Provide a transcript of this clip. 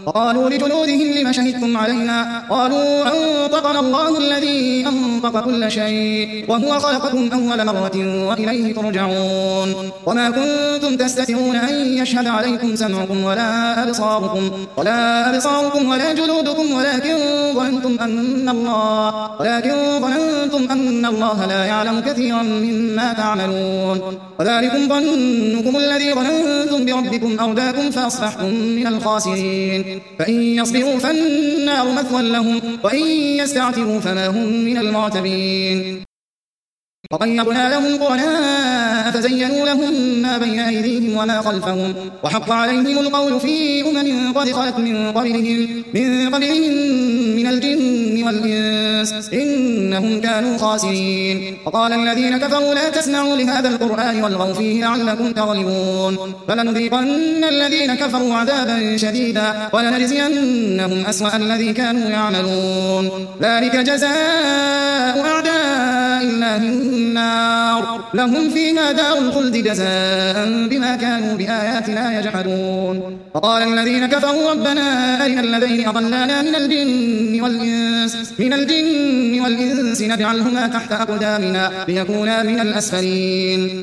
وقالوا لجلودهم لم شهدتم علينا قالوا أنطقنا الله الذي أنطق كل شيء وهو خلقكم أول مرة وإليه ترجعون وما كنتم تستترون أن يشهد عليكم سمعكم ولا أبصاركم ولا جلودكم ولكن ظننتم أن الله لا يعلم كثيرا مما تعملون وذلكم ظنكم الذي ظننتم بربكم أرداكم فأصبحتم من الخاسرين فإن يصبروا فالنار مثوى لهم وإن يستعتبوا فما هم من المعتبين وقيضنا لهم قرناء فزينوا لهم ما بين أيديهم وما خلفهم وحق عليهم القول في أمم قد خلت من قبلهم من الجن والإنس إنهم كانوا خاسرين وقال الذين كفروا لا تسمعوا لهذا القرآن والغوا فيه لعلكم تغلبون فلنذيقن الذين كفروا عذابا شديدا ولنجزينهم أسوأ الذي كانوا يعملون ذلك جزاء أعداء الله النار لهم فيها دار الخلد جزاء بما كانوا بآياتنا يجحدون وقال الذين كفروا ربنا أرنا الذين أضلانا من الجن والإنس نجعلهما تحت أقدامنا ليكونا من الأسفلين